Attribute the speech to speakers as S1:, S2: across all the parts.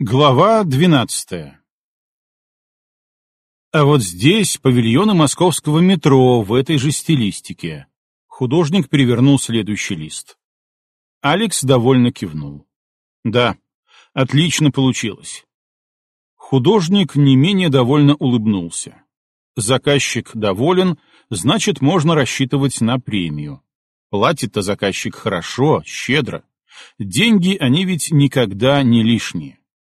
S1: Глава 12. А вот здесь павильоны московского метро в этой же стилистике. Художник перевернул следующий лист. Алекс довольно кивнул. Да, отлично получилось. Художник не менее довольно улыбнулся. Заказчик доволен, значит, можно рассчитывать на премию. Платит-то заказчик хорошо, щедро. Деньги, они ведь никогда не лишние.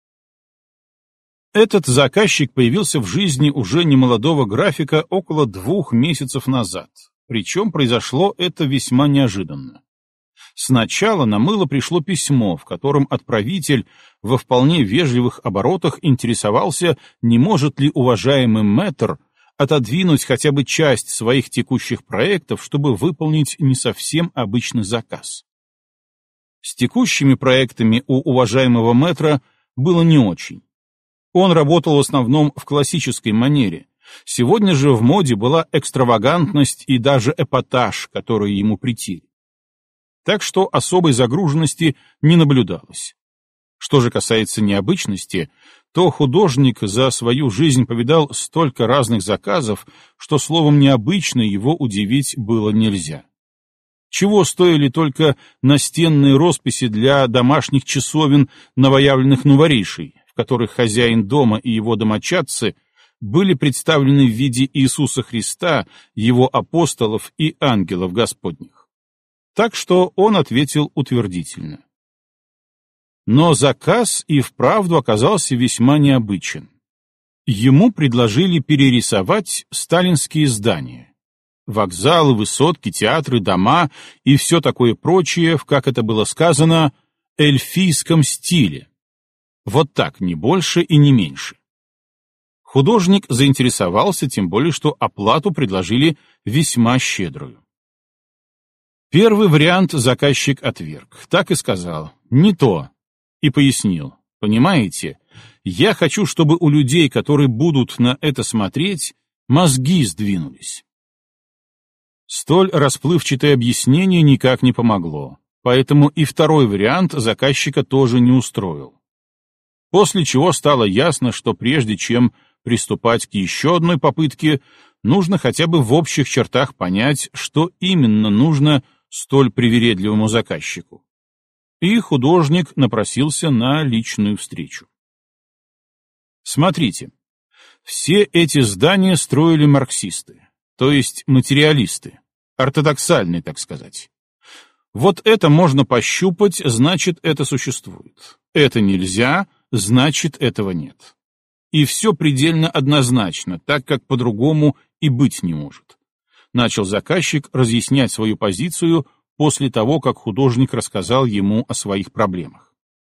S1: Этот заказчик появился в жизни уже немолодого графика около 2 месяцев назад, причем произошло это весьма неожиданно. Сначала на мыло пришло письмо, в котором отправитель во вполне вежливых оборотах интересовался, не может ли уважаемый мэтр отодвинуть хотя бы часть своих текущих проектов, чтобы выполнить не совсем обычный заказ. С текущими проектами у уважаемого мэтра было не очень. Он работал в основном в классической манере. Сегодня же в моде была экстравагантность и даже эпатаж, которые ему претили. Так что особой загруженности не наблюдалось. Что же касается необычности, то художник за свою жизнь повидал столько разных заказов, что словом «необычный» его удивить было нельзя. Чего стоили только настенные росписи для домашних часовен новоявленных новоришей, в которых хозяин дома и его домочадцы были представлены в виде Иисуса Христа, его апостолов и ангелов Господних. Так что он ответил утвердительно. Но заказ и вправду оказался весьма необычен. Ему предложили перерисовать сталинские здания. Вокзалы, высотки, театры, дома и все такое прочее, как это было сказано, эльфийском стиле. Вот так, не больше и не меньше. Художник заинтересовался, тем более, что оплату предложили весьма щедрую. Первый вариант заказчик отверг, так и сказал «не то», и пояснил, понимаете, я хочу, чтобы у людей, которые будут на это смотреть, мозги сдвинулись. Столь расплывчатое объяснение никак не помогло, поэтому и второй вариант заказчика тоже не устроил. После чего стало ясно, что прежде чем приступать к еще одной попытке, нужно хотя бы в общих чертах понять, что именно нужно столь привередливому заказчику. И художник напросился на личную встречу. Смотрите, все эти здания строили марксисты, то есть материалисты, ортодоксальные, так сказать. Вот это можно пощупать, значит, это существует. Это нельзя, значит, этого нет. И все предельно однозначно, так как по-другому и быть не может. Начал заказчик разъяснять свою позицию после того, как художник рассказал ему о своих проблемах.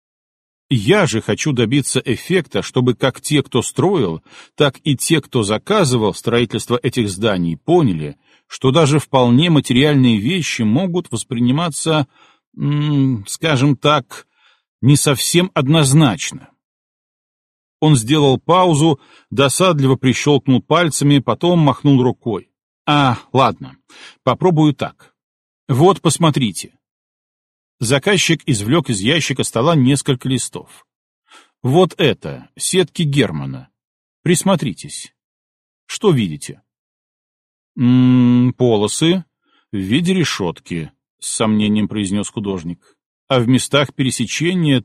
S1: Я же хочу добиться эффекта, чтобы как те, кто строил, так и те, кто заказывал строительство этих зданий, поняли, что даже вполне материальные вещи могут восприниматься, скажем так, не совсем однозначно. Он сделал паузу, досадливо прищелкнул пальцами, потом махнул рукой. Ладно, попробую так. Вот, посмотрите. Заказчик извлек из ящика стола несколько листов. Вот это, сетки Германа. Присмотритесь. Что видите? Полосы в виде решетки, с сомнением произнес художник. А в местах пересечения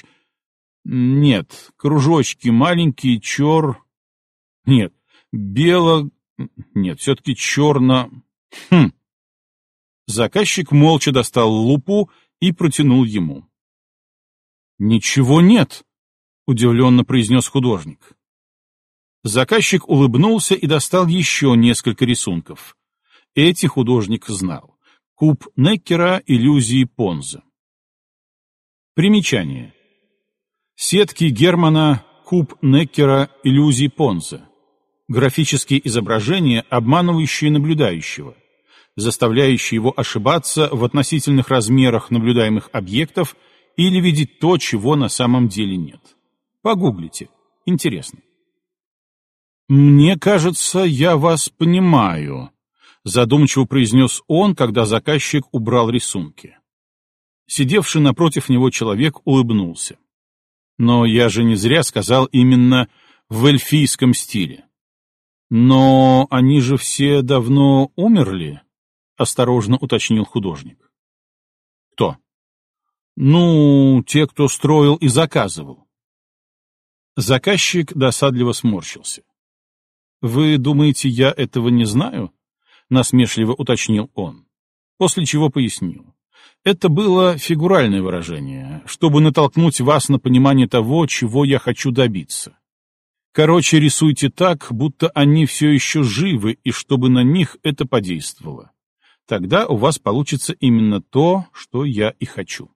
S1: Нет, кружочки маленькие, Нет, Нет, все-таки черно... Заказчик молча достал лупу и протянул ему. «Ничего нет», — удивленно произнес художник. Заказчик улыбнулся и достал еще несколько рисунков. Эти художник знал. Куб Неккера, иллюзии Понза. Примечание. Сетки Германа, куб Неккера, иллюзии Понза. Графические изображения, обманывающие наблюдающего, заставляющие его ошибаться в относительных размерах наблюдаемых объектов или видеть то, чего на самом деле нет. Погуглите. Интересно. «Мне кажется, я вас понимаю», — задумчиво произнес он, когда заказчик убрал рисунки. Сидевший напротив него человек улыбнулся. Но я же не зря сказал именно в эльфийском стиле. Но они же все давно умерли, осторожно уточнил художник. Кто? Ну, те, кто строил и заказывал. Заказчик досадливо сморщился. Вы думаете, я этого не знаю? Насмешливо уточнил он, после чего пояснил. Это было фигуральное выражение, чтобы натолкнуть вас на понимание того, чего я хочу добиться. Короче, рисуйте так, будто они все еще живы, и чтобы на них это подействовало. Тогда у вас получится именно то, что я и хочу.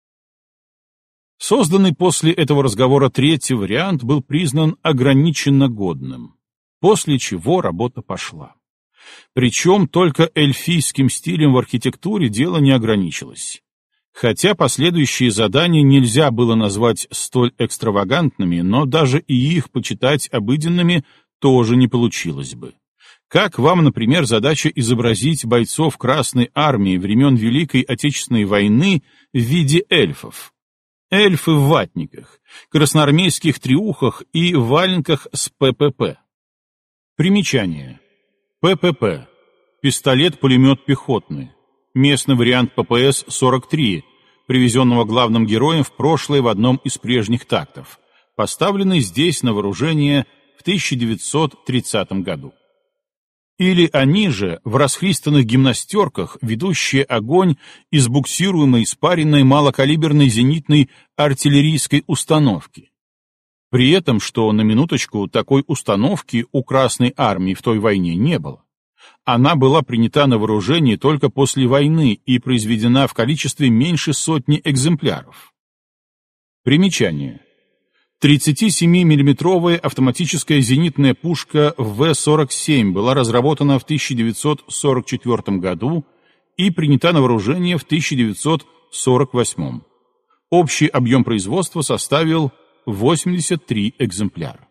S1: Созданный после этого разговора третий вариант был признан ограниченно годным, после чего работа пошла. Причем только эльфийским стилем в архитектуре дело не ограничилось. Хотя последующие задания нельзя было назвать столь экстравагантными, но даже и их почитать обыденными тоже не получилось бы. Как вам, например, задача изобразить бойцов Красной Армии времен Великой Отечественной войны в виде эльфов? Эльфы в ватниках, красноармейских триухах и валенках с ППП. Примечание. ППП. Пистолет-пулемет пехотный. Местный вариант ППС-43, привезенного главным героем в прошлое в одном из прежних тактов, поставленный здесь на вооружение в 1930 году. Или они же в расхристанных гимнастерках, ведущие огонь из буксируемой спаренной малокалиберной зенитной артиллерийской установки. При этом, что на минуточку такой установки у Красной Армии в той войне не было. Она была принята на вооружение только после войны и произведена в количестве меньше сотни экземпляров. Примечание. 37-миллиметровая автоматическая зенитная пушка В-47 была разработана в 1944 году и принята на вооружение в 1948. Общий объем производства составил 83 экземпляра.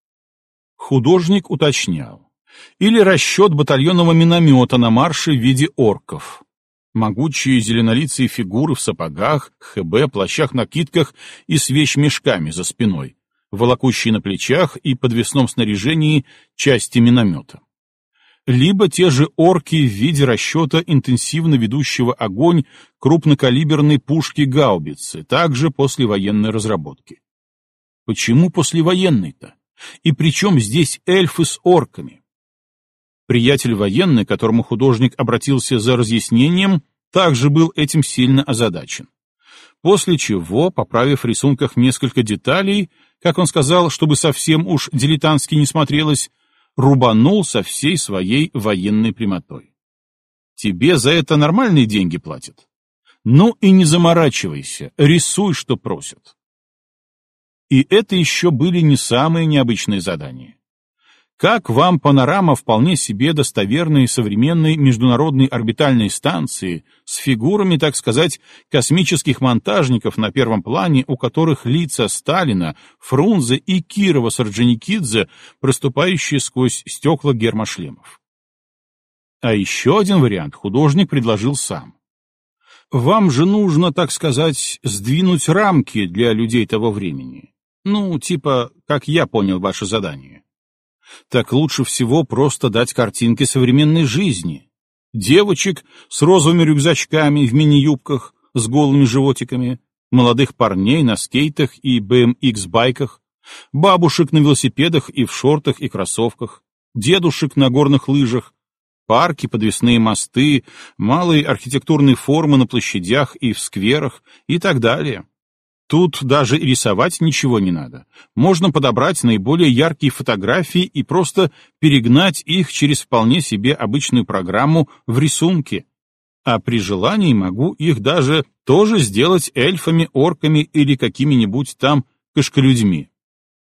S1: Художник уточнял. Или расчет батальонного миномета на марше в виде орков. Могучие зеленолицые фигуры в сапогах, ХБ, плащах-накидках и с вещмешками за спиной, волокущие на плечах и подвесном снаряжении части миномета. Либо те же орки в виде расчета интенсивно ведущего огонь крупнокалиберной пушки-гаубицы, также послевоенной разработки. Почему послевоенной-то? И при чем здесь эльфы с орками? Приятель военный, к которому художник обратился за разъяснением, также был этим сильно озадачен. После чего, поправив в рисунках несколько деталей, как он сказал, чтобы совсем уж дилетантски не смотрелось, рубанул со всей своей военной прямотой. Тебе за это нормальные деньги платят? Ну и не заморачивайся, рисуй, что просят. И это еще были не самые необычные задания. Как вам панорама вполне себе достоверной современной международной орбитальной станции с фигурами, так сказать, космических монтажников на первом плане, у которых лица Сталина, Фрунзе и Кирова-Сорджоникидзе, проступающие сквозь стекла гермошлемов? А еще один вариант художник предложил сам. Вам же нужно, так сказать, сдвинуть рамки для людей того времени. Ну, типа, как я понял ваше задание. Так лучше всего просто дать картинки современной жизни. Девочек с розовыми рюкзачками в мини-юбках, с голыми животиками, молодых парней на скейтах и BMX-байках, бабушек на велосипедах и в шортах и кроссовках, дедушек на горных лыжах, парки, подвесные мосты, малые архитектурные формы на площадях и в скверах и так далее. Тут даже рисовать ничего не надо. Можно подобрать наиболее яркие фотографии и просто перегнать их через вполне себе обычную программу в рисунке. А при желании могу их даже тоже сделать эльфами, орками или какими-нибудь там кошколюдьми.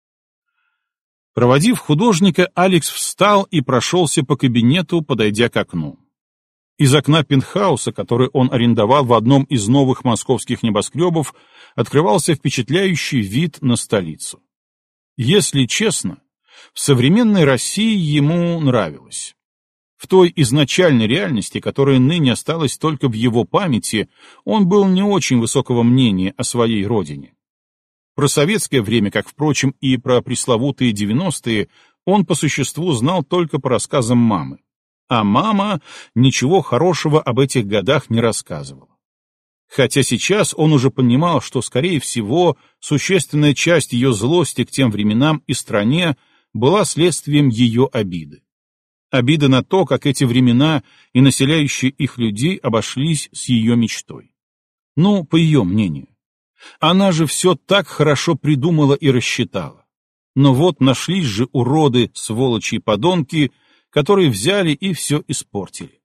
S1: Проводив художника, Алекс встал и прошелся по кабинету, подойдя к окну. Из окна пентхауса, который он арендовал в одном из новых московских небоскребов, открывался впечатляющий вид на столицу. Если честно, в современной России ему нравилось. В той изначальной реальности, которая ныне осталась только в его памяти, он был не очень высокого мнения о своей родине. Про советское время, как, впрочем, и про пресловутые 90-е, он по существу знал только по рассказам мамы. А мама ничего хорошего об этих годах не рассказывала. Хотя сейчас он уже понимал, что, скорее всего, существенная часть ее злости к тем временам и стране была следствием ее обиды. Обида на то, как эти времена и населяющие их людей обошлись с ее мечтой. Ну, по ее мнению. Она же все так хорошо придумала и рассчитала. Но вот нашлись же уроды, сволочи и подонки, которые взяли и все испортили.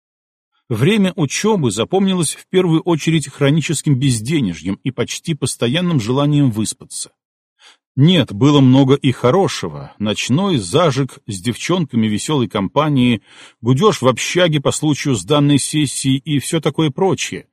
S1: Время учебы запомнилось в первую очередь хроническим безденежьем и почти постоянным желанием выспаться. Нет, было много и хорошего. Ночной зажиг с девчонками веселой компании, гудеж в общаге по случаю сданной сессии и все такое прочее.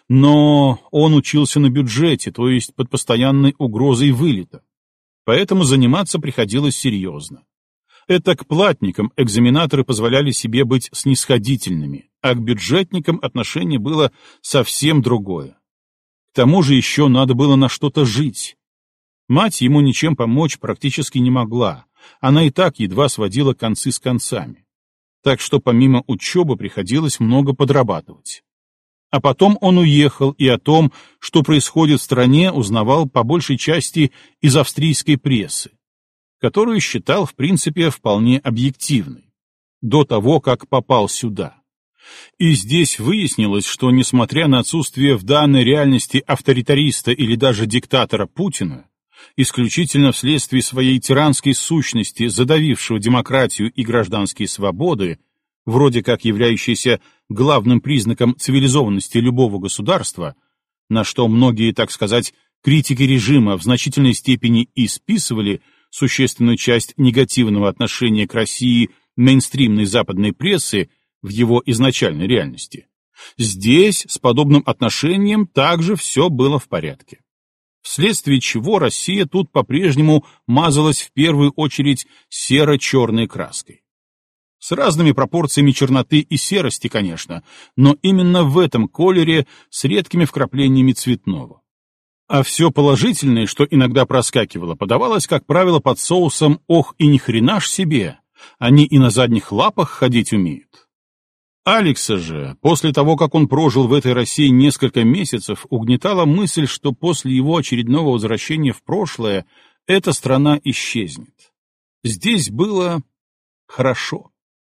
S1: Но он учился на бюджете, то есть под постоянной угрозой вылета. Поэтому заниматься приходилось серьезно. Это к платникам экзаменаторы позволяли себе быть снисходительными, а к бюджетникам отношение было совсем другое. К тому же еще надо было на что-то жить. Мать ему ничем помочь практически не могла, она и так едва сводила концы с концами. Так что помимо учебы приходилось много подрабатывать. А потом он уехал, и о том, что происходит в стране, узнавал по большей части из австрийской прессы, которую считал, в принципе, вполне объективной, до того, как попал сюда. И здесь выяснилось, что, несмотря на отсутствие в данной реальности авторитариста или даже диктатора Путина, исключительно вследствие своей тиранской сущности, задавившего демократию и гражданские свободы, вроде как являющиеся главным признаком цивилизованности любого государства, на что многие, так сказать, критики режима в значительной степени и списывали существенную часть негативного отношения к России мейнстримной западной прессы в его изначальной реальности. Здесь с подобным отношением также все было в порядке. Вследствие чего Россия тут по-прежнему мазалась в первую очередь серо-черной краской. С разными пропорциями черноты и серости, конечно, но именно в этом колере с редкими вкраплениями цветного. А все положительное, что иногда проскакивало, подавалось, как правило, под соусом «ох и ни хрена ж себе, они и на задних лапах ходить умеют». Алекса же, после того, как он прожил в этой России несколько месяцев, угнетала мысль, что после его очередного возвращения в прошлое эта страна исчезнет. Здесь было хорошо.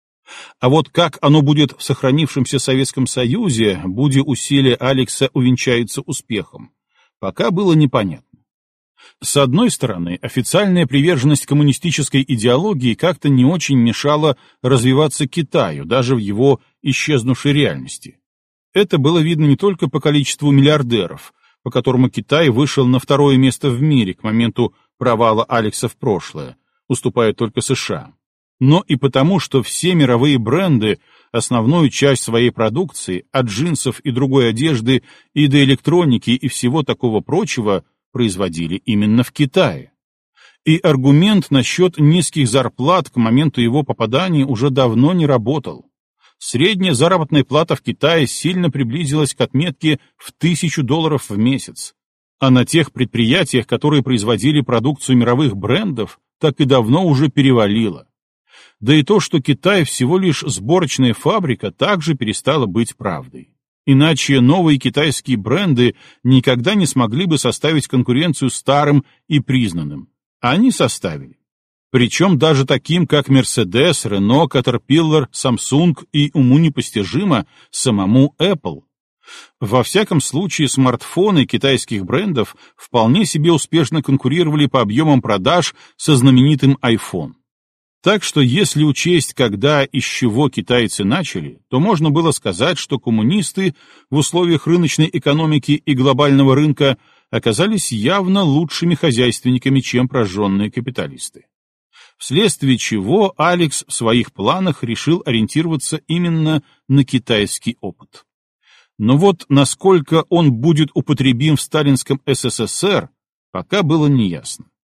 S1: А вот как оно будет в сохранившемся Советском Союзе, будь усилия Алекса увенчаются успехом, пока было непонятно. С одной стороны, официальная приверженность коммунистической идеологии как-то не очень мешала развиваться Китаю, даже в его исчезнувшей реальности. Это было видно не только по количеству миллиардеров, по которому Китай вышел на второе место в мире к моменту провала Алекса в прошлое, уступая только США, но и потому, что все мировые бренды основную часть своей продукции, от джинсов и другой одежды и до электроники и всего такого прочего, производили именно в Китае. И аргумент насчет низких зарплат к моменту его попадания уже давно не работал. Средняя заработная плата в Китае сильно приблизилась к отметке в $1000 в месяц, а на тех предприятиях, которые производили продукцию мировых брендов, так и давно уже перевалило. Да и то, что Китай всего лишь сборочная фабрика, также перестало быть правдой. Иначе новые китайские бренды никогда не смогли бы составить конкуренцию старым и признанным. А они составили. Причем даже таким, как Mercedes, Renault, Caterpillar, Samsung и уму непостижимо самому Apple. Во всяком случае, смартфоны китайских брендов вполне себе успешно конкурировали по объемам продаж со знаменитым iPhone. Так что если учесть, когда и с чего китайцы начали, то можно было сказать, что коммунисты в условиях рыночной экономики и глобального рынка оказались явно лучшими хозяйственниками, чем прожженные капиталисты. Вследствие чего Алекс в своих планах решил ориентироваться именно на китайский опыт. Но вот насколько он будет употребим в сталинском СССР, пока было неясно.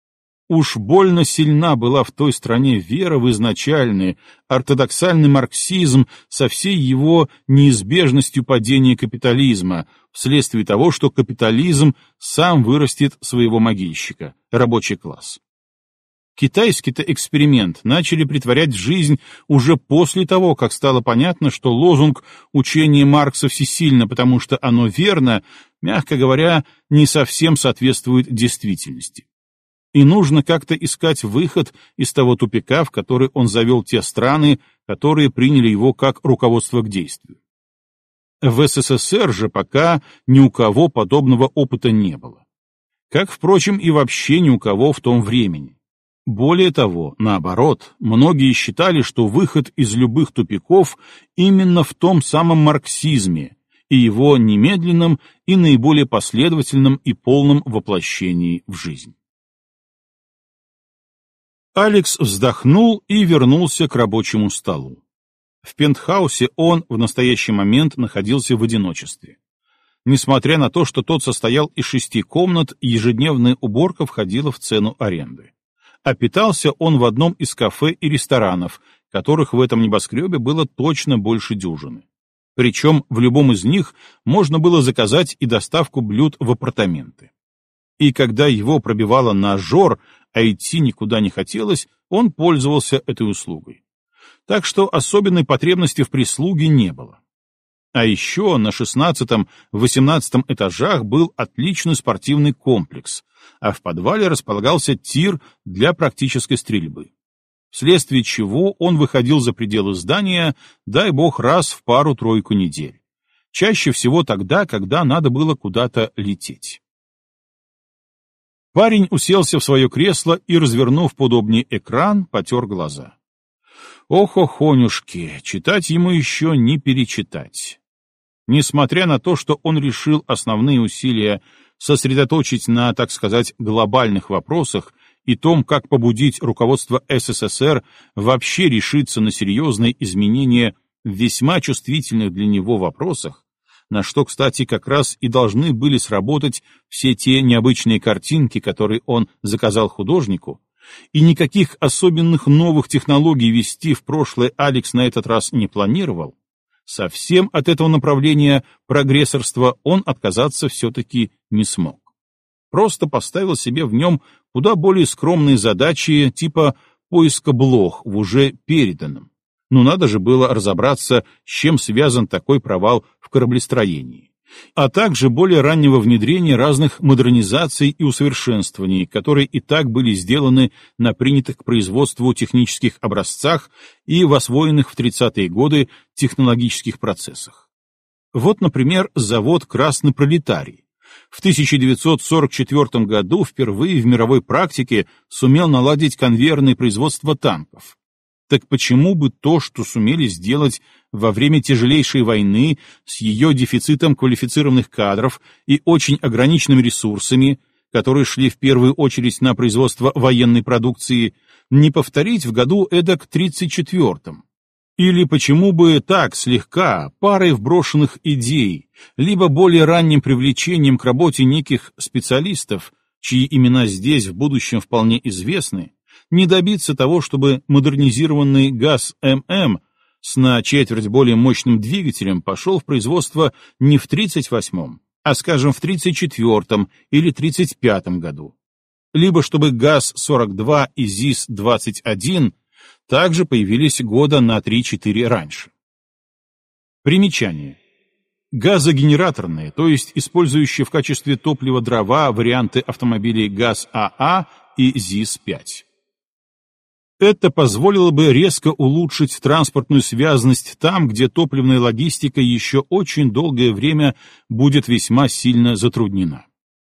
S1: Уж больно сильна была в той стране вера в изначальный, ортодоксальный марксизм со всей его неизбежностью падения капитализма, вследствие того, что капитализм сам вырастет своего могильщика, рабочий класс. Китайский-то эксперимент начали претворять в жизнь уже после того, как стало понятно, что лозунг «учение Маркса всесильно, потому что оно верно», мягко говоря, не совсем соответствует действительности. И нужно как-то искать выход из того тупика, в который он завел те страны, которые приняли его как руководство к действию. В СССР же пока ни у кого подобного опыта не было. Как, впрочем, и вообще ни у кого в том времени. Более того, наоборот, многие считали, что выход из любых тупиков именно в том самом марксизме и его немедленном и наиболее последовательном и полном воплощении в жизнь. Алекс вздохнул и вернулся к рабочему столу. В пентхаусе он в настоящий момент находился в одиночестве. Несмотря на то, что тот состоял из 6 комнат, ежедневная уборка входила в цену аренды. А питался он в одном из кафе и ресторанов, которых в этом небоскребе было точно больше дюжины. Причем в любом из них можно было заказать и доставку блюд в апартаменты. И когда его пробивало на жор, а идти никуда не хотелось, он пользовался этой услугой. Так что особенной потребности в прислуге не было. А еще на 16-18 этажах был отличный спортивный комплекс, а в подвале располагался тир для практической стрельбы. Вследствие чего он выходил за пределы здания, дай бог, раз в пару-тройку недель. Чаще всего тогда, когда надо было куда-то лететь. Парень уселся в свое кресло и, развернув поудобнее экран, потер глаза. Ох-охонюшки, читать ему еще не перечитать. Несмотря на то, что он решил основные усилия сосредоточить на, так сказать, глобальных вопросах и том, как побудить руководство СССР вообще решиться на серьезные изменения в весьма чувствительных для него вопросах, на что, кстати, как раз и должны были сработать все те необычные картинки, которые он заказал художнику, и никаких особенных новых технологий вести в прошлое Алекс на этот раз не планировал, совсем от этого направления прогрессорства он отказаться все-таки не смог. Просто поставил себе в нем куда более скромные задачи типа поиска блох в уже переданном. Но надо же было разобраться, с чем связан такой провал в кораблестроении, а также более раннего внедрения разных модернизаций и усовершенствований, которые и так были сделаны на принятых к производству технических образцах и в освоенных в 30-е годы технологических процессах. Вот, например, завод «Красный пролетарий». В 1944 году впервые в мировой практике сумел наладить конвейерное производство танков. Так почему бы то, что сумели сделать во время тяжелейшей войны с ее дефицитом квалифицированных кадров и очень ограниченными ресурсами, которые шли в первую очередь на производство военной продукции, не повторить в году эдак 34-м? Или почему бы так, слегка, парой вброшенных идей, либо более ранним привлечением к работе неких специалистов, чьи имена здесь в будущем вполне известны, не добиться того, чтобы модернизированный ГАЗ-ММ с на четверть более мощным двигателем пошел в производство не в 38-м, а, скажем, в 34-м или 35-м году. Либо чтобы ГАЗ-42 и ЗИС-21 также появились года на 3-4 раньше. Примечание. Газогенераторные, то есть использующие в качестве топлива дрова варианты автомобилей ГАЗ-АА и ЗИС-5. Это позволило бы резко улучшить транспортную связность там, где топливная логистика еще очень долгое время будет весьма сильно затруднена.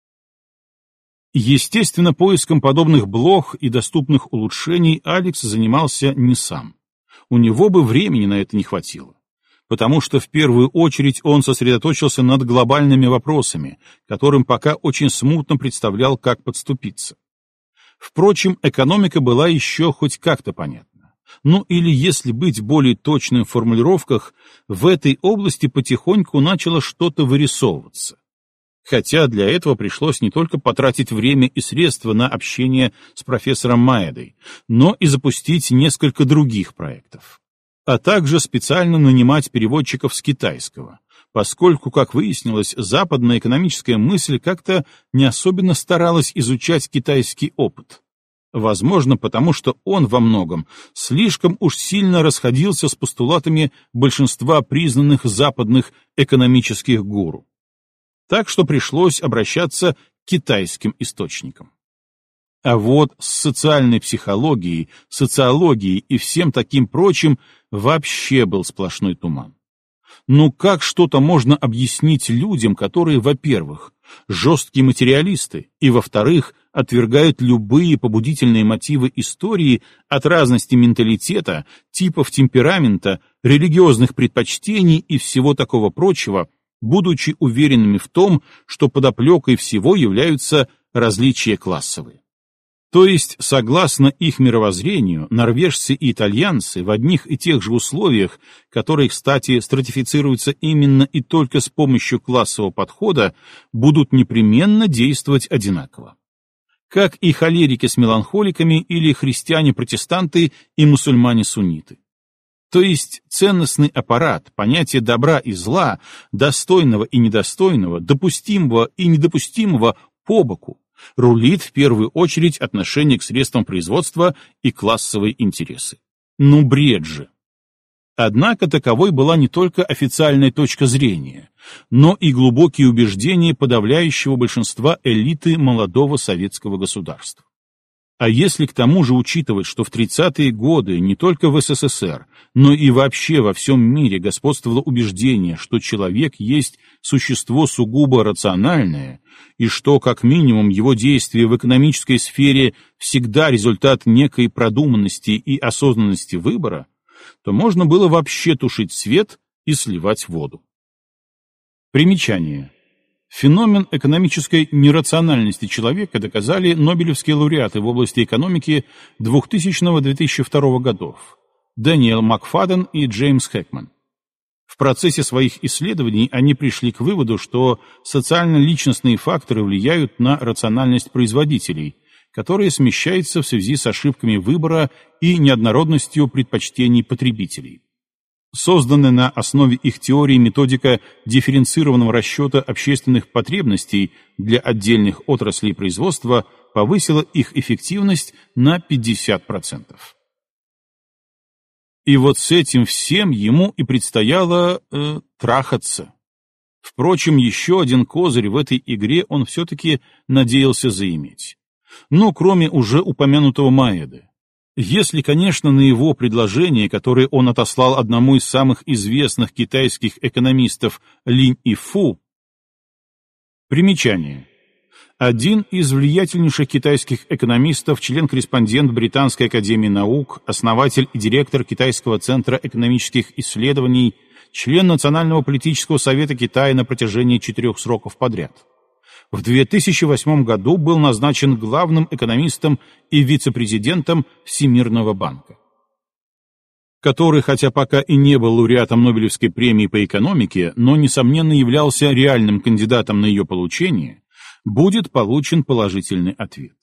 S1: Естественно, поиском подобных блох и доступных улучшений Алекс занимался не сам. У него бы времени на это не хватило, потому что в первую очередь он сосредоточился над глобальными вопросами, которым пока очень смутно представлял, как подступиться. Впрочем, экономика была еще хоть как-то понятна. Ну или, если быть более точным в формулировках, в этой области потихоньку начало что-то вырисовываться. Хотя для этого пришлось не только потратить время и средства на общение с профессором Маэдой, но и запустить несколько других проектов, а также специально нанимать переводчиков с китайского, поскольку, как выяснилось, западная экономическая мысль как-то не особенно старалась изучать китайский опыт. Возможно, потому что он во многом слишком уж сильно расходился с постулатами большинства признанных западных экономических гуру. Так что пришлось обращаться к китайским источникам. А вот с социальной психологией, социологией и всем таким прочим вообще был сплошной туман. Ну как что-то можно объяснить людям, которые, во-первых, жесткие материалисты, и, во-вторых, отвергают любые побудительные мотивы истории от разности менталитета, типов темперамента, религиозных предпочтений и всего такого прочего, будучи уверенными в том, что подоплекой всего являются различия классовые. То есть, согласно их мировоззрению, норвежцы и итальянцы в одних и тех же условиях, которые, кстати, стратифицируются именно и только с помощью классового подхода, будут непременно действовать одинаково. Как и холерики с меланхоликами или христиане-протестанты и мусульмане-сунниты. То есть ценностный аппарат, понятие добра и зла, достойного и недостойного, допустимого и недопустимого по боку, рулит в первую очередь отношение к средствам производства и классовые интересы. Ну бред же! Однако таковой была не только официальная точка зрения, но и глубокие убеждения подавляющего большинства элиты молодого советского государства. А если к тому же учитывать, что в 30-е годы не только в СССР, но и вообще во всем мире господствовало убеждение, что человек есть существо сугубо рациональное, и что, как минимум, его действия в экономической сфере всегда результат некой продуманности и осознанности выбора, то можно было вообще тушить свет и сливать воду. Примечание. Феномен экономической нерациональности человека доказали нобелевские лауреаты в области экономики 2000-2002 годов Дэниел Макфаден и Джеймс Хэкман. В процессе своих исследований они пришли к выводу, что социально-личностные факторы влияют на рациональность производителей, которая смещается в связи с ошибками выбора и неоднородностью предпочтений потребителей. Созданная на основе их теории методика дифференцированного расчета общественных потребностей для отдельных отраслей производства повысила их эффективность на 50%. И вот с этим всем ему и предстояло трахаться. Впрочем, еще один козырь в этой игре он все-таки надеялся заиметь. Ну, кроме уже упомянутого Маэды. Если, конечно, на его предложение, которое он отослал одному из самых известных китайских экономистов Линь Ифу. Примечание. Один из влиятельнейших китайских экономистов, член-корреспондент Британской академии наук, основатель и директор Китайского центра экономических исследований, член Национального политического совета Китая на протяжении 4 сроков подряд. В 2008 году был назначен главным экономистом и вице-президентом Всемирного банка, который, хотя пока и не был лауреатом Нобелевской премии по экономике, но, несомненно, являлся реальным кандидатом на ее получение, будет получен положительный ответ.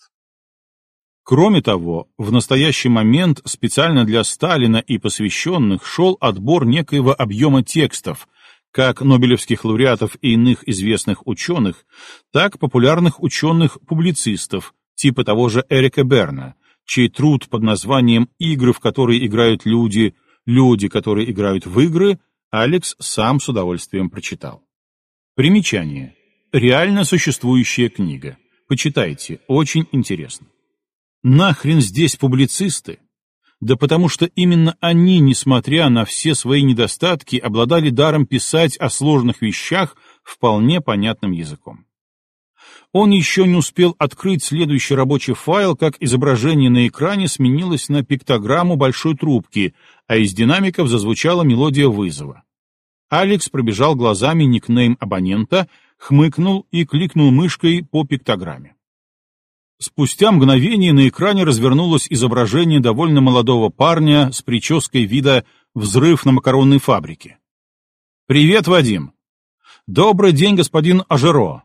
S1: Кроме того, в настоящий момент специально для Сталина и посвященных шел отбор некоего объема текстов, как нобелевских лауреатов и иных известных ученых, так популярных ученых-публицистов, типа того же Эрика Берна, чей труд под названием «Игры, в которые играют люди, люди, которые играют в игры», Алекс сам с удовольствием прочитал. Примечание. Реально существующая книга. Почитайте, очень интересно. Нахрен здесь публицисты? Да потому что именно они, несмотря на все свои недостатки, обладали даром писать о сложных вещах вполне понятным языком. Он еще не успел открыть следующий рабочий файл, как изображение на экране сменилось на пиктограмму большой трубки, а из динамиков зазвучала мелодия вызова. Алекс пробежал глазами никнейм абонента, хмыкнул и кликнул мышкой по пиктограмме. Спустя мгновение на экране развернулось изображение довольно молодого парня с прической вида «Взрыв на макаронной фабрике». «Привет, Вадим!» «Добрый день, господин Ажеро!»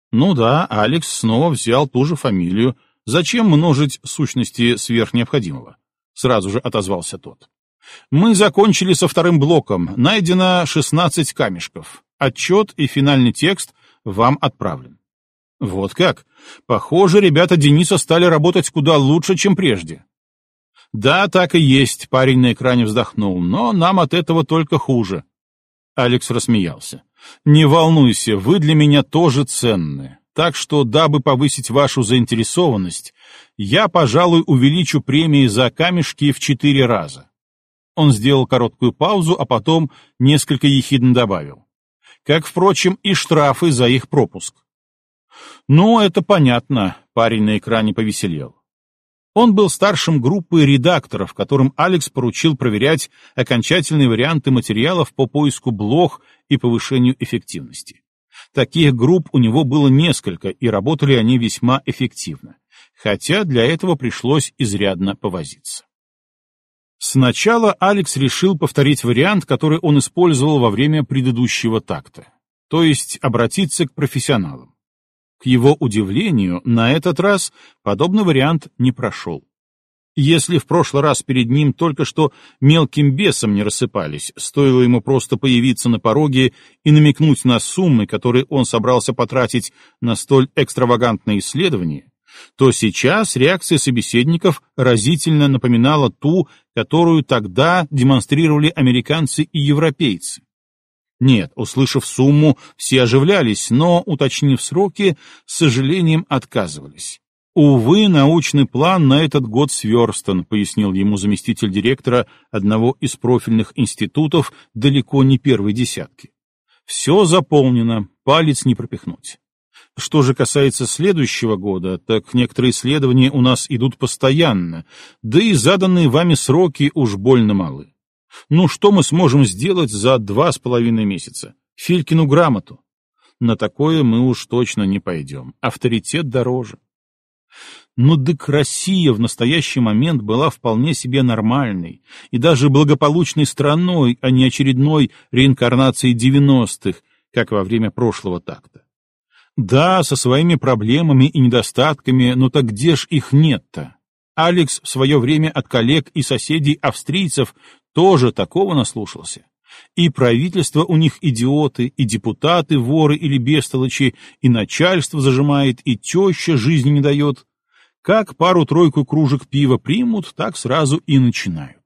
S1: Ну да, Алекс снова взял ту же фамилию. Зачем множить сущности сверх необходимого? Сразу же отозвался тот. Мы закончили со вторым блоком. Найдено 16 камешков. Отчет и финальный текст вам отправлен. Вот как? Похоже, ребята Дениса стали работать куда лучше, чем прежде. Да, так и есть, парень на экране вздохнул, но нам от этого только хуже. Алекс рассмеялся. Не волнуйся, вы для меня тоже ценны. Так что, дабы повысить вашу заинтересованность, я, пожалуй, увеличу премии за камешки в 4 раза. Он сделал короткую паузу, а потом несколько ехидно добавил. Как, впрочем, и штрафы за их пропуск. Ну, это понятно, парень на экране повеселел. Он был старшим группы редакторов, которым Алекс поручил проверять окончательные варианты материалов по поиску блох и повышению эффективности. Таких групп у него было несколько, и работали они весьма эффективно, хотя для этого пришлось изрядно повозиться. Сначала Алекс решил повторить вариант, который он использовал во время предыдущего такта, то есть обратиться к профессионалам. К его удивлению, на этот раз подобный вариант не прошел. Если в прошлый раз перед ним только что мелким бесом не рассыпались, стоило ему просто появиться на пороге и намекнуть на суммы, которые он собрался потратить на столь экстравагантное исследование, то сейчас реакция собеседников разительно напоминала ту, которую тогда демонстрировали американцы и европейцы. Нет, услышав сумму, все оживлялись, но, уточнив сроки, с сожалением отказывались. «Увы, научный план на этот год сверстан», — пояснил ему заместитель директора одного из профильных институтов далеко не первой десятки. «Все заполнено, палец не пропихнуть». Что же касается следующего года, так некоторые исследования у нас идут постоянно, да и заданные вами сроки уж больно малы. Ну что мы сможем сделать за 2,5 месяца? Филькину грамоту. На такое мы уж точно не пойдем. Авторитет дороже. Но дык Россия в настоящий момент была вполне себе нормальной и даже благополучной страной, а не очередной реинкарнацией 90-х, как во время прошлого такта. Да, со своими проблемами и недостатками, но так где ж их нет-то? Алекс в свое время от коллег и соседей австрийцев тоже такого наслушался. И правительство у них идиоты, и депутаты воры или бестолочи, и начальство зажимает, и теща жизни не дает. Как пару-тройку кружек пива примут, так сразу и начинают.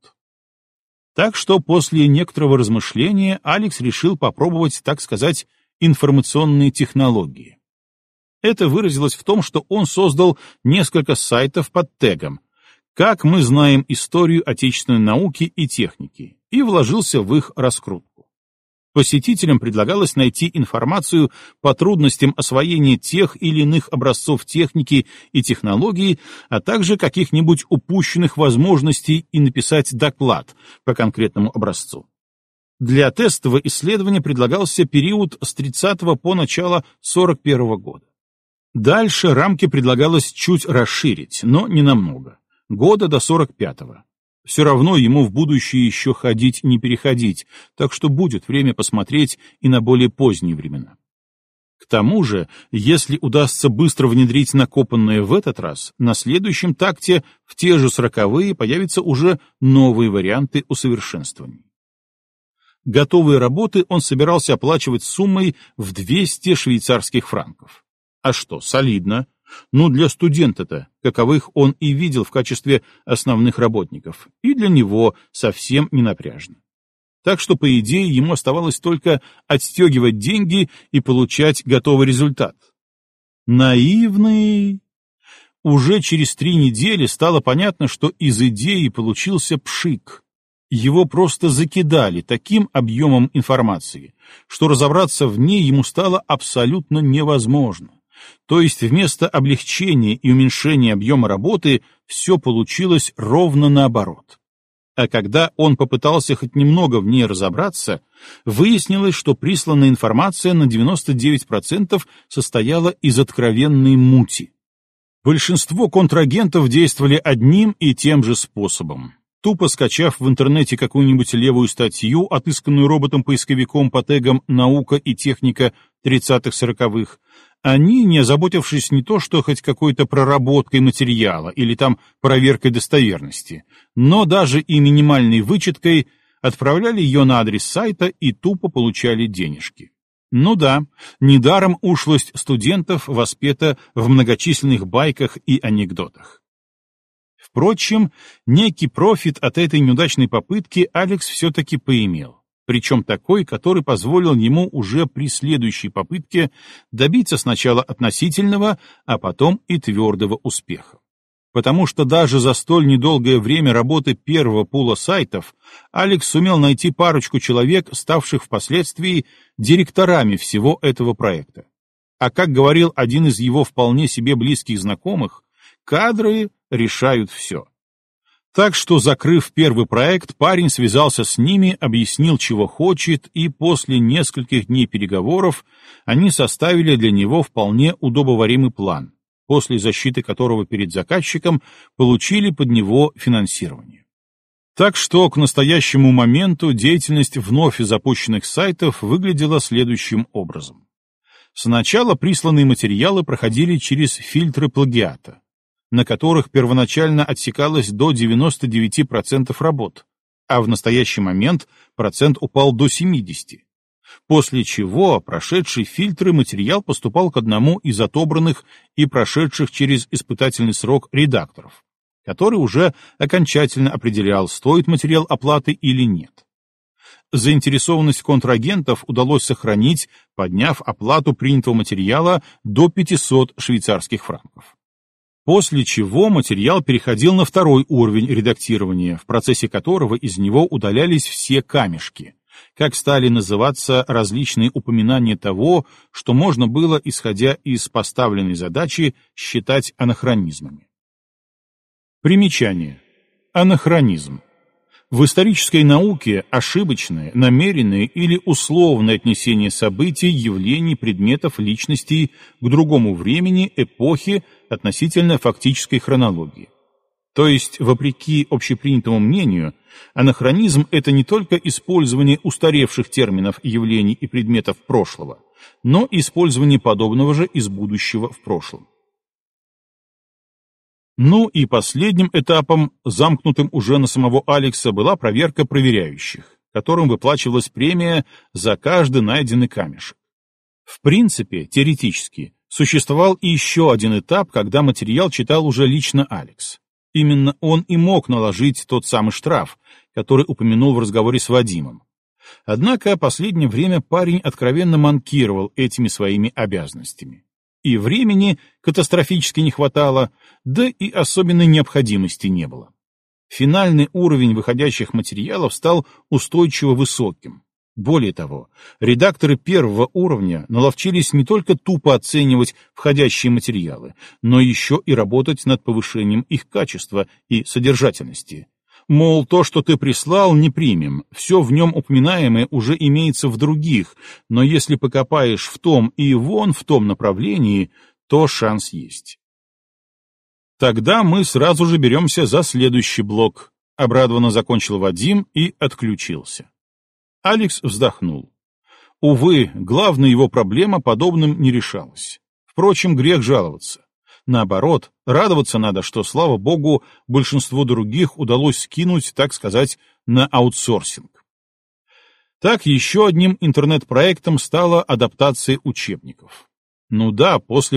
S1: Так что после некоторого размышления Алекс решил попробовать, так сказать, информационные технологии. Это выразилось в том, что он создал несколько сайтов под тегом «Как мы знаем историю отечественной науки и техники» и вложился в их раскрутку. Посетителям предлагалось найти информацию по трудностям освоения тех или иных образцов техники и технологий, а также каких-нибудь упущенных возможностей и написать доклад по конкретному образцу. Для тестового исследования предлагался период с 30 по начало 41 года. Дальше рамки предлагалось чуть расширить, но не намного. Года до 45-го. Все равно ему в будущее еще ходить не переходить, так что будет время посмотреть и на более поздние времена. К тому же, если удастся быстро внедрить накопанное в этот раз, на следующем такте в те же 40-е появятся уже новые варианты усовершенствований. Готовые работы он собирался оплачивать суммой в 200 швейцарских франков. А что, солидно. Ну, для студента-то, каковых он и видел в качестве основных работников, и для него совсем не напряжно. Так что, по идее, ему оставалось только отстегивать деньги и получать готовый результат. Наивный. Уже через 3 недели стало понятно, что из идеи получился пшик. Его просто закидали таким объемом информации, что разобраться в ней ему стало абсолютно невозможно. То есть вместо облегчения и уменьшения объема работы все получилось ровно наоборот. А когда он попытался хоть немного в ней разобраться, выяснилось, что присланная информация на 99% состояла из откровенной мути. Большинство контрагентов действовали одним и тем же способом. Тупо скачав в интернете какую-нибудь левую статью, отысканную роботом-поисковиком по тегам «Наука и техника 30-40-х», Они, не озаботившись не то что хоть какой-то проработкой материала или там проверкой достоверности, но даже и минимальной вычеткой, отправляли ее на адрес сайта и тупо получали денежки. Ну да, недаром ушлость студентов воспета в многочисленных байках и анекдотах. Впрочем, некий профит от этой неудачной попытки Алекс все-таки поимел. Причем такой, который позволил ему уже при следующей попытке добиться сначала относительного, а потом и твердого успеха. Потому что даже за столь недолгое время работы первого пула сайтов Алекс сумел найти парочку человек, ставших впоследствии директорами всего этого проекта. А как говорил один из его вполне себе близких знакомых, кадры решают все. Так что, закрыв первый проект, парень связался с ними, объяснил, чего хочет, и после нескольких дней переговоров они составили для него вполне удобоваримый план, после защиты которого перед заказчиком получили под него финансирование. Так что к настоящему моменту деятельность вновь запущенных сайтов выглядела следующим образом. Сначала присланные материалы проходили через фильтры плагиата, на которых первоначально отсекалось до 99% работ, а в настоящий момент процент упал до 70%. После чего прошедший фильтры материал поступал к одному из отобранных и прошедших через испытательный срок редакторов, который уже окончательно определял, стоит материал оплаты или нет. Заинтересованность контрагентов удалось сохранить, подняв оплату принятого материала до 500 швейцарских франков. После чего материал переходил на второй уровень редактирования, в процессе которого из него удалялись все камешки, как стали называться различные упоминания того, что можно было, исходя из поставленной задачи, считать анахронизмами. Примечание. Анахронизм. В исторической науке ошибочное, намеренное или условное отнесение событий, явлений, предметов, личностей к другому времени, эпохе относительно фактической хронологии. То есть, вопреки общепринятому мнению, анахронизм — это не только использование устаревших терминов, явлений и предметов прошлого, но и использование подобного же из будущего в прошлом. Ну и последним этапом, замкнутым уже на самого Алекса, была проверка проверяющих, которым выплачивалась премия за каждый найденный камешек. В принципе, теоретически, существовал и еще один этап, когда материал читал уже лично Алекс. Именно он и мог наложить тот самый штраф, который упомянул в разговоре с Вадимом. Однако последнее время парень откровенно манкировал этими своими обязанностями. И времени катастрофически не хватало, да и особенной необходимости не было. Финальный уровень выходящих материалов стал устойчиво высоким. Более того, редакторы первого уровня наловчились не только тупо оценивать входящие материалы, но еще и работать над повышением их качества и содержательности. Мол, то, что ты прислал, не примем, все в нем упоминаемое уже имеется в других, но если покопаешь в том и вон в том направлении, то шанс есть. Тогда мы сразу же беремся за следующий блок, обрадованно закончил Вадим и отключился. Алекс вздохнул. Увы, главная его проблема подобным не решалась. Впрочем, грех жаловаться. Наоборот, радоваться надо, что, слава богу, большинство других удалось скинуть, так сказать, на аутсорсинг. Так, еще одним интернет-проектом стала адаптация учебников. Ну да, после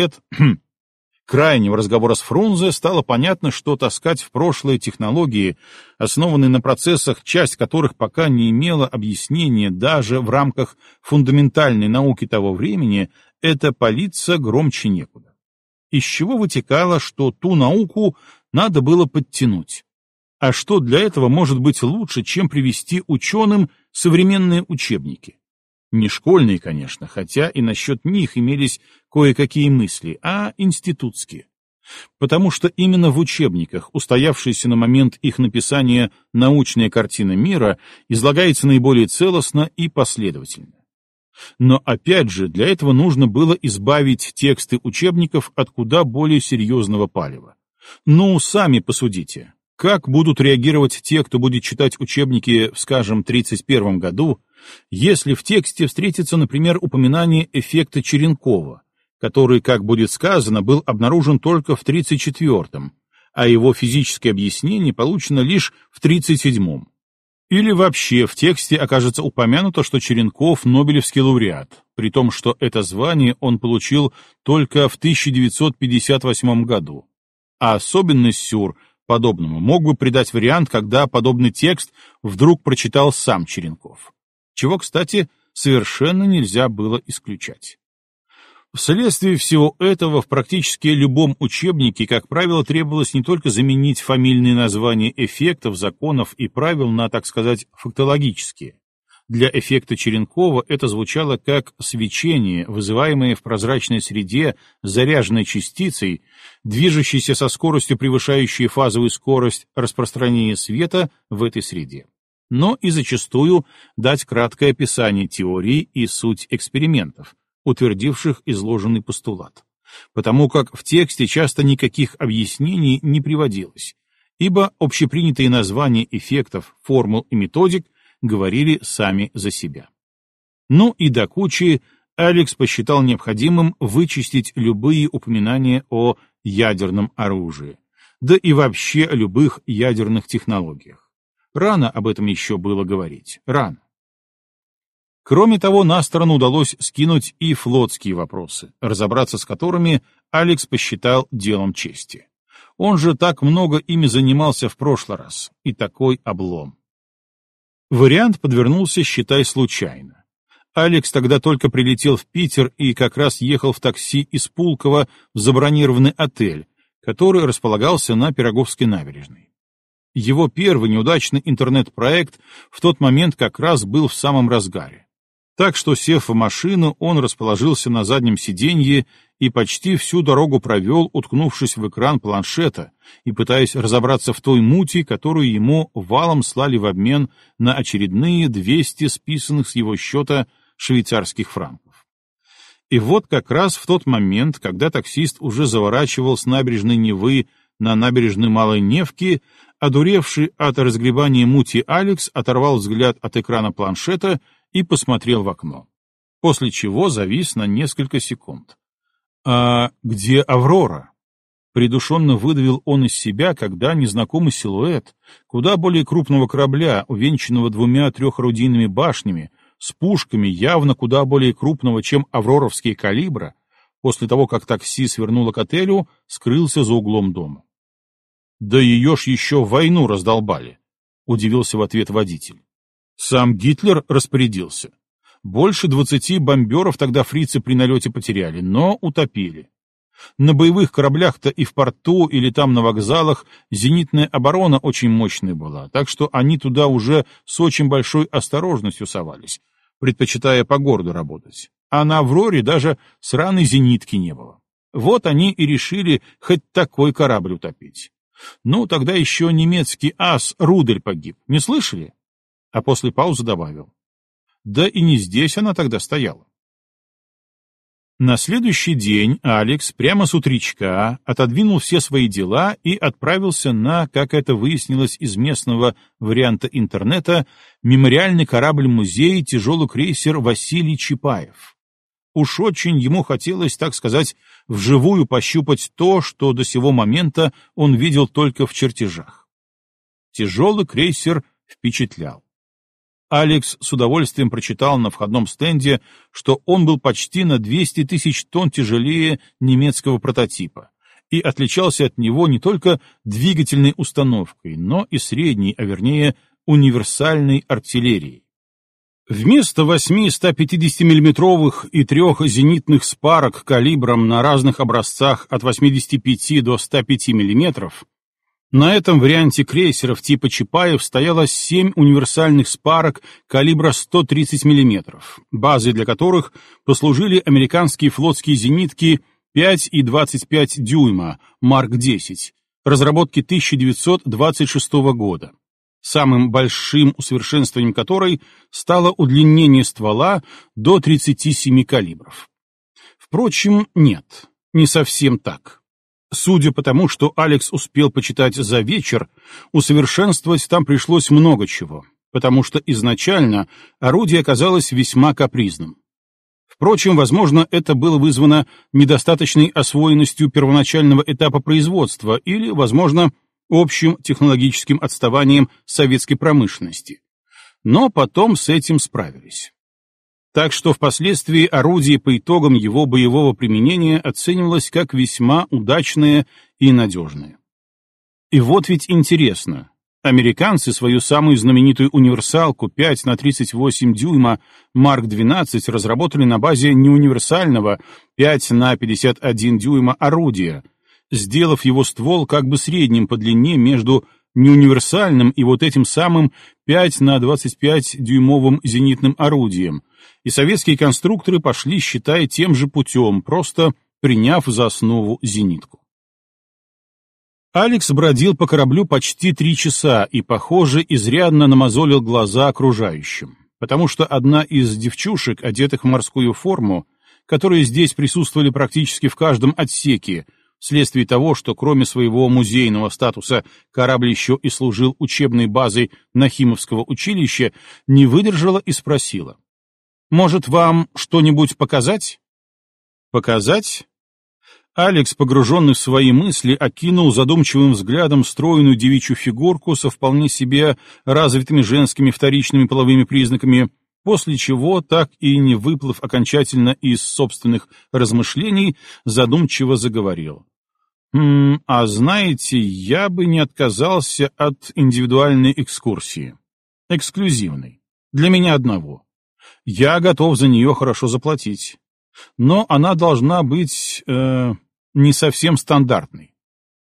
S1: крайнего разговора с Фрунзе стало понятно, что таскать в прошлое технологии, основанные на процессах, часть которых пока не имела объяснения даже в рамках фундаментальной науки того времени, это палиться громче некуда. Из чего вытекало, что ту науку надо было подтянуть. А что для этого может быть лучше, чем привести ученым современные учебники? Не школьные, конечно, хотя и насчет них имелись кое-какие мысли, а институтские. Потому что именно в учебниках устоявшаяся на момент их написания научная картина мира излагается наиболее целостно и последовательно. Но опять же, для этого нужно было избавить тексты учебников от куда более серьезного палева. Ну, сами посудите, как будут реагировать те, кто будет читать учебники в, скажем, 1931 году, если в тексте встретится, например, упоминание эффекта Черенкова, который, как будет сказано, был обнаружен только в 1934-м, а его физическое объяснение получено лишь в 1937-м. Или вообще в тексте окажется упомянуто, что Черенков — Нобелевский лауреат, при том, что это звание он получил только в 1958 году. А особенность сюр подобному мог бы придать вариант, когда подобный текст вдруг прочитал сам Черенков, чего, кстати, совершенно нельзя было исключать. Вследствие всего этого в практически любом учебнике, как правило, требовалось не только заменить фамильные названия эффектов, законов и правил на, так сказать, фактологические. Для эффекта Черенкова это звучало как свечение, вызываемое в прозрачной среде заряженной частицей, движущейся со скоростью, превышающей фазовую скорость распространения света в этой среде. Но и зачастую дать краткое описание теории и суть экспериментов, утвердивших изложенный постулат, потому как в тексте часто никаких объяснений не приводилось, ибо общепринятые названия эффектов, формул и методик говорили сами за себя. Ну и до кучи Алекс посчитал необходимым вычистить любые упоминания о ядерном оружии, да и вообще о любых ядерных технологиях. Рано об этом еще было говорить, рано. Кроме того, на сторону удалось скинуть и флотские вопросы, разобраться с которыми Алекс посчитал делом чести. Он же так много ими занимался в прошлый раз, и такой облом. Вариант подвернулся, считай, случайно. Алекс тогда только прилетел в Питер и как раз ехал в такси из Пулково в забронированный отель, который располагался на Пироговской набережной. Его первый неудачный интернет-проект в тот момент как раз был в самом разгаре. Так что, сев в машину, он расположился на заднем сиденье и почти всю дорогу провел, уткнувшись в экран планшета и пытаясь разобраться в той мути, которую ему валом слали в обмен на очередные 200 списанных с его счета швейцарских франков. И вот как раз в тот момент, когда таксист уже заворачивал с набережной Невы на набережную Малой Невки, одуревший от разгребания мути Алекс оторвал взгляд от экрана планшета и посмотрел в окно, после чего завис на несколько секунд. «А где Аврора?» Придушенно выдавил он из себя, когда незнакомый силуэт, куда более крупного корабля, увенчанного 2-3 орудийными башнями, с пушками, явно куда более крупного, чем авроровские калибра, после того, как такси свернуло к отелю, скрылся за углом дома. «Да ее ж еще в войну раздолбали», — удивился в ответ водитель. Сам Гитлер распорядился. Больше 20 бомберов тогда фрицы при налете потеряли, но утопили. На боевых кораблях-то и в порту, или там на вокзалах зенитная оборона очень мощная была, так что они туда уже с очень большой осторожностью совались, предпочитая по городу работать. А на Авроре даже сраной зенитки не было. Вот они и решили хоть такой корабль утопить. Ну, тогда еще немецкий ас Рудель погиб, не слышали? А после паузы добавил. Да и не здесь она тогда стояла. На следующий день Алекс прямо с утречка отодвинул все свои дела и отправился на, как это выяснилось из местного варианта интернета, мемориальный корабль-музей тяжелый крейсер Василий Чапаев. Уж очень ему хотелось, так сказать, вживую пощупать то, что до сего момента он видел только в чертежах. Тяжелый крейсер впечатлял. Алекс с удовольствием прочитал на входном стенде, что он был почти на 200 тысяч тонн тяжелее немецкого прототипа и отличался от него не только двигательной установкой, но и средней, а вернее универсальной артиллерией. Вместо 8 150-мм и 3 зенитных спарок калибром на разных образцах от 85 до 105 мм на этом варианте крейсеров типа Чапаев стояло 7 универсальных спарок калибра 130 мм, базой для которых послужили американские флотские зенитки 5,25 дюйма Марк-10, разработки 1926 года, самым большим усовершенствованием которой стало удлинение ствола до 37 калибров. Впрочем, нет, не совсем так. Судя по тому, что Алекс успел почитать за вечер, усовершенствовать там пришлось много чего, потому что изначально орудие оказалось весьма капризным. В Впрочем, возможно, это было вызвано недостаточной освоенностью первоначального этапа производства или, возможно, общим технологическим отставанием советской промышленности. Но потом с этим справились. Так что впоследствии орудие по итогам его боевого применения оценивалось как весьма удачное и надежное. И вот ведь интересно. Американцы свою самую знаменитую универсалку 5 на 38 дюйма Марк 12 разработали на базе неуниверсального 5 на 51 дюйма орудия, сделав его ствол как бы средним по длине между неуниверсальным и вот этим самым 5 на 25 дюймовым зенитным орудием, и советские конструкторы пошли, считая, тем же путем, просто приняв за основу зенитку. Алекс бродил по кораблю почти 3 часа и, похоже, изрядно намазолил глаза окружающим, потому что одна из девчушек, одетых в морскую форму, которые здесь присутствовали практически в каждом отсеке, вследствие того, что кроме своего музейного статуса корабль еще и служил учебной базой Нахимовского училища, не выдержала и спросила: «Может, вам что-нибудь показать?» «Показать?» Алекс, погруженный в свои мысли, окинул задумчивым взглядом стройную девичью фигурку со вполне себе развитыми женскими вторичными половыми признаками, после чего, так и не выплыв окончательно из собственных размышлений, задумчиво заговорил. «А знаете, я бы не отказался от индивидуальной экскурсии. Эксклюзивной. Для меня одного. Я готов за нее хорошо заплатить. Но она должна быть не совсем стандартной».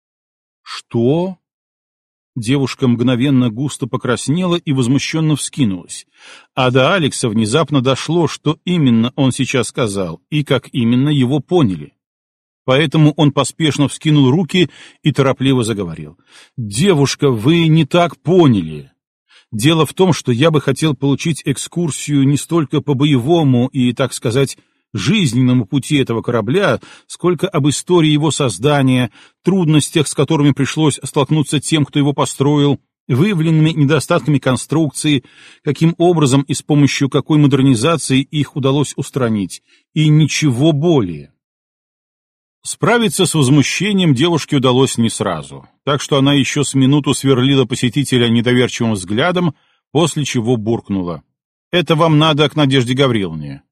S1: «Что?» Девушка мгновенно густо покраснела и возмущенно вскинулась, а до Алекса внезапно дошло, что именно он сейчас сказал и как именно его поняли. Поэтому он поспешно вскинул руки и торопливо заговорил. «Девушка, вы не так поняли. Дело в том, что я бы хотел получить экскурсию не столько по боевому и, так сказать, жизненному пути этого корабля, сколько об истории его создания, трудностях, с которыми пришлось столкнуться тем, кто его построил, выявленными недостатками конструкции, каким образом и с помощью какой модернизации их удалось устранить, и ничего более». Справиться с возмущением девушке удалось не сразу, так что она еще с минуту сверлила посетителя недоверчивым взглядом, после чего буркнула: «Это вам надо к Надежде Гавриловне».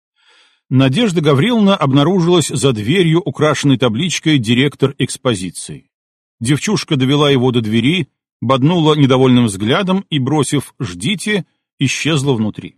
S1: Надежда Гавриловна обнаружилась за дверью, украшенной табличкой «Директор экспозиции». Девчушка довела его до двери, боднула недовольным взглядом и, бросив «ждите», исчезла внутри.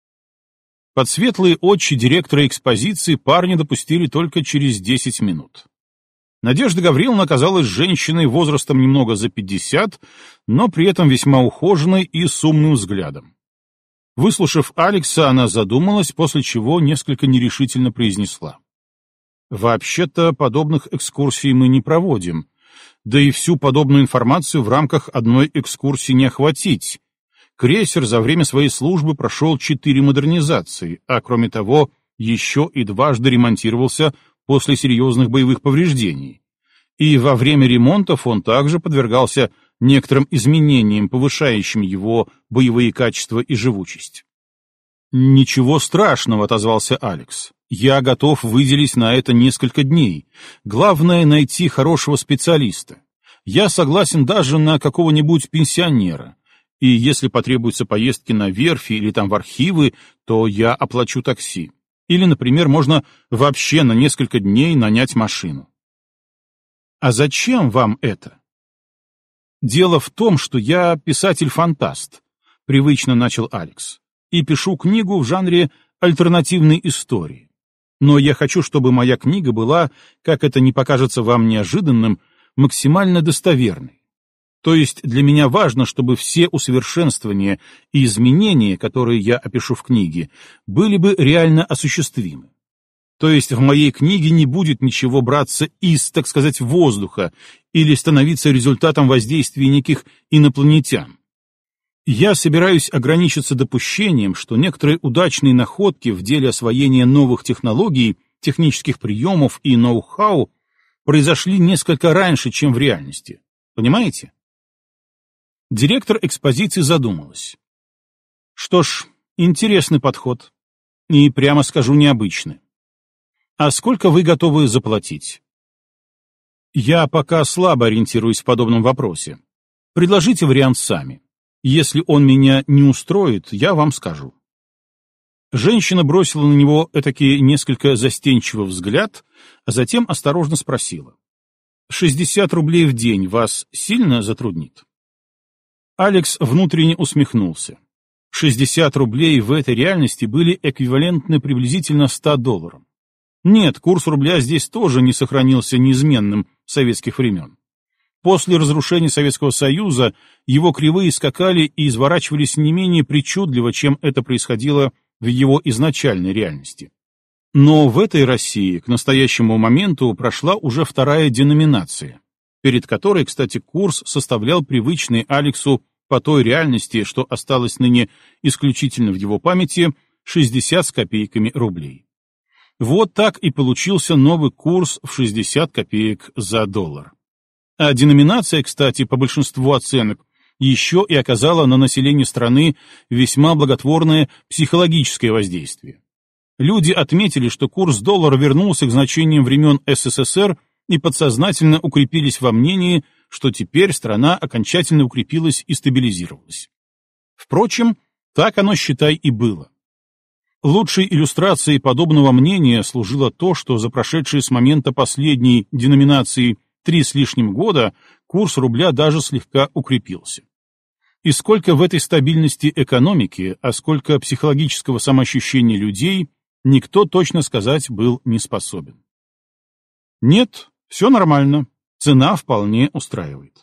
S1: Под светлые очи директора экспозиции парня допустили только через 10 минут. Надежда Гавриловна оказалась женщиной возрастом немного за 50, но при этом весьма ухоженной и с умным взглядом. Выслушав Алекса, она задумалась, после чего несколько нерешительно произнесла: «Вообще-то подобных экскурсий мы не проводим, да и всю подобную информацию в рамках одной экскурсии не охватить. Крейсер за время своей службы прошел 4 модернизации, а кроме того, еще и дважды ремонтировался после серьезных боевых повреждений. И во время ремонтов он также подвергался некоторым изменениям, повышающим его боевые качества и живучесть». «Ничего страшного», — отозвался Алекс. «Я готов выделить на это несколько дней. Главное — найти хорошего специалиста. Я согласен даже на какого-нибудь пенсионера. И если потребуются поездки на верфи или там в архивы, то я оплачу такси. Или, например, можно вообще на несколько дней нанять машину». «А зачем вам это?» «Дело в том, что я писатель-фантаст», — привычно начал Алекс, «и пишу книгу в жанре альтернативной истории. Но я хочу, чтобы моя книга была, как это не покажется вам неожиданным, максимально достоверной. То есть для меня важно, чтобы все усовершенствования и изменения, которые я опишу в книге, были бы реально осуществимы. То есть в моей книге не будет ничего браться из, так сказать, воздуха или становиться результатом воздействия неких инопланетян. Я собираюсь ограничиться допущением, что некоторые удачные находки в деле освоения новых технологий, технических приемов и ноу-хау произошли несколько раньше, чем в реальности. Понимаете? Директор экспозиции задумалась. «Что ж, интересный подход. И, прямо скажу, необычны. А сколько вы готовы заплатить? Я пока слабо ориентируюсь в подобном вопросе. Предложите вариант сами. Если он меня не устроит, я вам скажу. Женщина бросила на него этакий несколько застенчивый взгляд, а затем осторожно спросила. 60 рублей в день вас сильно затруднит? Алекс внутренне усмехнулся. 60 рублей в этой реальности были эквивалентны приблизительно $100. Нет, курс рубля здесь тоже не сохранился неизменным с советских времен. После разрушения Советского Союза его кривые скакали и изворачивались не менее причудливо, чем это происходило в его изначальной реальности. Но в этой России к настоящему моменту прошла уже вторая деноминация, перед которой, кстати, курс составлял привычный Алексу по той реальности, что осталось ныне исключительно в его памяти, 60 с копейками рублей. Вот так и получился новый курс в 60 копеек за доллар. А деноминация, кстати, по большинству оценок, еще и оказала на население страны весьма благотворное психологическое воздействие. Люди отметили, что курс доллара вернулся к значениям времен СССР и подсознательно укрепились во мнении, что теперь страна окончательно укрепилась и стабилизировалась. Впрочем, так оно, считай, и было. Лучшей иллюстрацией подобного мнения служило то, что за прошедшие с момента последней деноминации 3 с лишним года курс рубля даже слегка укрепился. И сколько в этой стабильности экономики, а сколько психологического самоощущения людей, никто точно сказать был не способен. Нет, все нормально, цена вполне устраивает.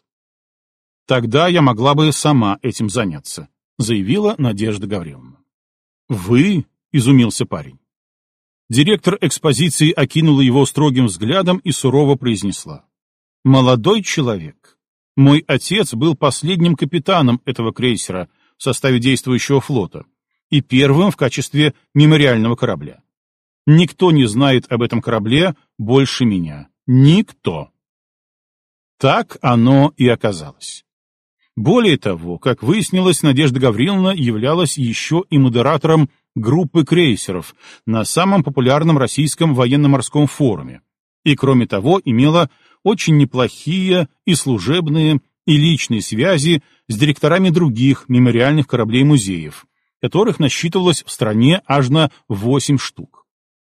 S1: Тогда я могла бы сама этим заняться, заявила Надежда Гавриловна. Вы? — изумился парень. Директор экспозиции окинула его строгим взглядом и сурово произнесла. «Молодой человек, мой отец был последним капитаном этого крейсера в составе действующего флота и первым в качестве мемориального корабля. Никто не знает об этом корабле больше меня. Никто». Так оно и оказалось. Более того, как выяснилось, Надежда Гавриловна являлась еще и модератором группы крейсеров на самом популярном российском военно-морском форуме, и, кроме того, имела очень неплохие и служебные, и личные связи с директорами других мемориальных кораблей-музеев, которых насчитывалось в стране аж на 8 штук.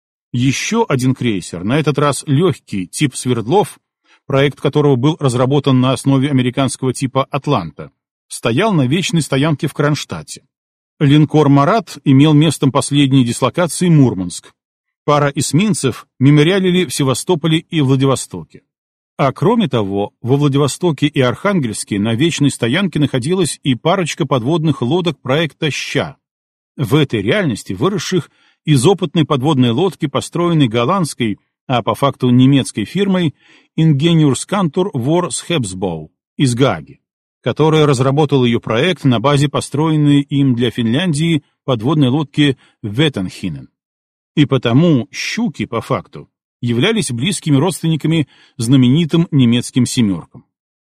S1: Еще один крейсер, на этот раз легкий, тип Свердлов, проект которого был разработан на основе американского типа «Атланта», стоял на вечной стоянке в Кронштадте. Линкор «Марат» имел местом последней дислокации Мурманск. Пара эсминцев мемориалили в Севастополе и Владивостоке. А кроме того, во Владивостоке и Архангельске на вечной стоянке находилась и парочка подводных лодок проекта «Ща», в этой реальности выросших из опытной подводной лодки, построенной голландской, а по факту немецкой фирмой Ingenieurskantor Worldschepsbouw из Гааги, которая разработала ее проект на базе построенной им для Финляндии подводной лодки Ветенхинен. И потому «Щуки» по факту являлись близкими родственниками знаменитым немецким «семеркам».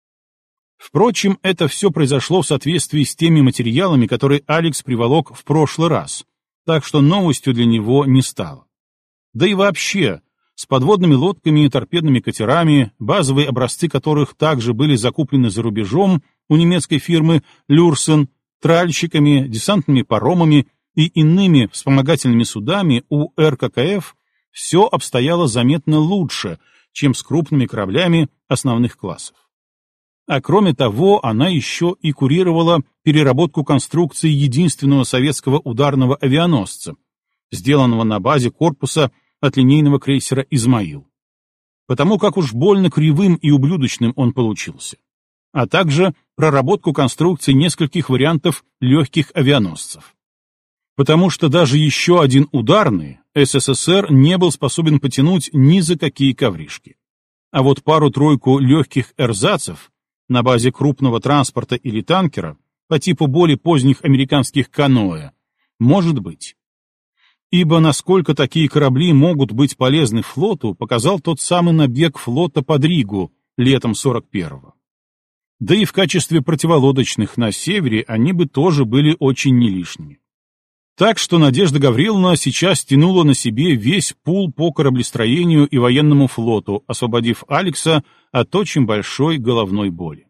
S1: Впрочем, это все произошло в соответствии с теми материалами, которые Алекс приволок в прошлый раз, так что новостью для него не стало. Да и вообще, с подводными лодками и торпедными катерами, базовые образцы которых также были закуплены за рубежом у немецкой фирмы «Люрсен», тральщиками, десантными паромами и иными вспомогательными судами у РККФ, все обстояло заметно лучше, чем с крупными кораблями основных классов. А кроме того, она еще и курировала переработку конструкции единственного советского ударного авианосца, сделанного на базе корпуса от линейного крейсера «Измаил». Потому как уж больно кривым и ублюдочным он получился. А также проработку конструкции нескольких вариантов легких авианосцев. Потому что даже еще один ударный СССР не был способен потянуть ни за какие ковришки. А вот пару-тройку легких эрзацев на базе крупного транспорта или танкера по типу более поздних американских каноэ может быть. Ибо насколько такие корабли могут быть полезны флоту, показал тот самый набег флота под Ригу летом 41-го. Да и в качестве противолодочных на севере они бы тоже были очень не лишними. Так что Надежда Гавриловна сейчас тянула на себе весь пул по кораблестроению и военному флоту, освободив Алекса от очень большой головной боли.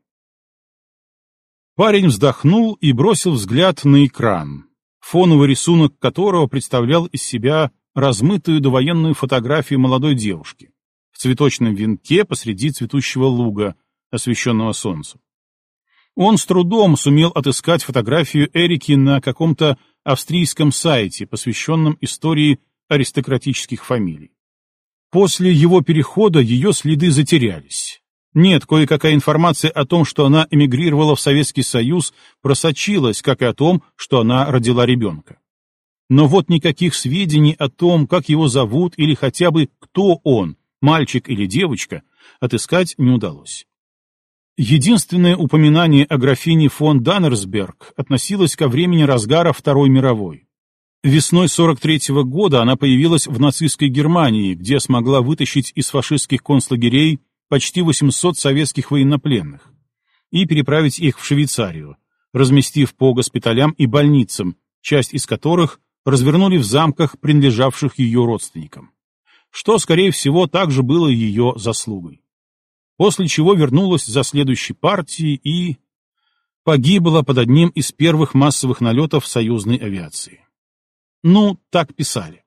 S1: Парень вздохнул и бросил взгляд на экран, фоновый рисунок которого представлял из себя размытую довоенную фотографию молодой девушки в цветочном венке посреди цветущего луга, освещенного солнцем. Он с трудом сумел отыскать фотографию Эрики на каком-то австрийском сайте, посвященном истории аристократических фамилий. После его перехода ее следы затерялись. Нет, кое-какая информация о том, что она эмигрировала в Советский Союз, просочилась, как и о том, что она родила ребенка. Но вот никаких сведений о том, как его зовут или хотя бы кто он, мальчик или девочка, отыскать не удалось. Единственное упоминание о графине фон Даннерсберг относилось ко времени разгара Второй мировой. Весной 43-го года она появилась в нацистской Германии, где смогла вытащить из фашистских концлагерей почти 800 советских военнопленных и переправить их в Швейцарию, разместив по госпиталям и больницам, часть из которых развернули в замках, принадлежавших ее родственникам, что, скорее всего, также было ее заслугой. После чего вернулась за следующей партией и погибла под одним из первых массовых налетов союзной авиации. Ну, так писали.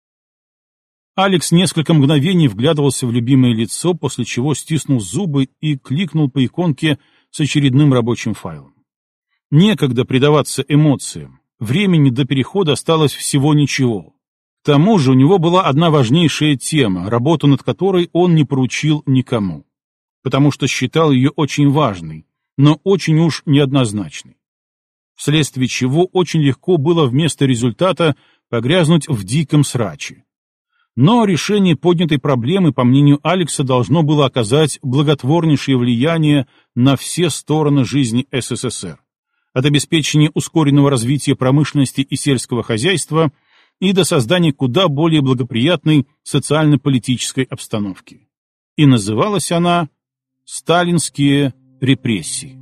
S1: Алекс несколько мгновений вглядывался в любимое лицо, после чего стиснул зубы и кликнул по иконке с очередным рабочим файлом. Некогда предаваться эмоциям, времени до перехода осталось всего ничего. К тому же у него была одна важнейшая тема, работу над которой он не поручил никому, потому что считал ее очень важной, но очень уж неоднозначной. Вследствие чего очень легко было вместо результата погрязнуть в диком сраче. Но решение поднятой проблемы, по мнению Алекса, должно было оказать благотворнейшее влияние на все стороны жизни СССР, от обеспечения ускоренного развития промышленности и сельского хозяйства и до создания куда более благоприятной социально-политической обстановки. И называлась она «Сталинские репрессии».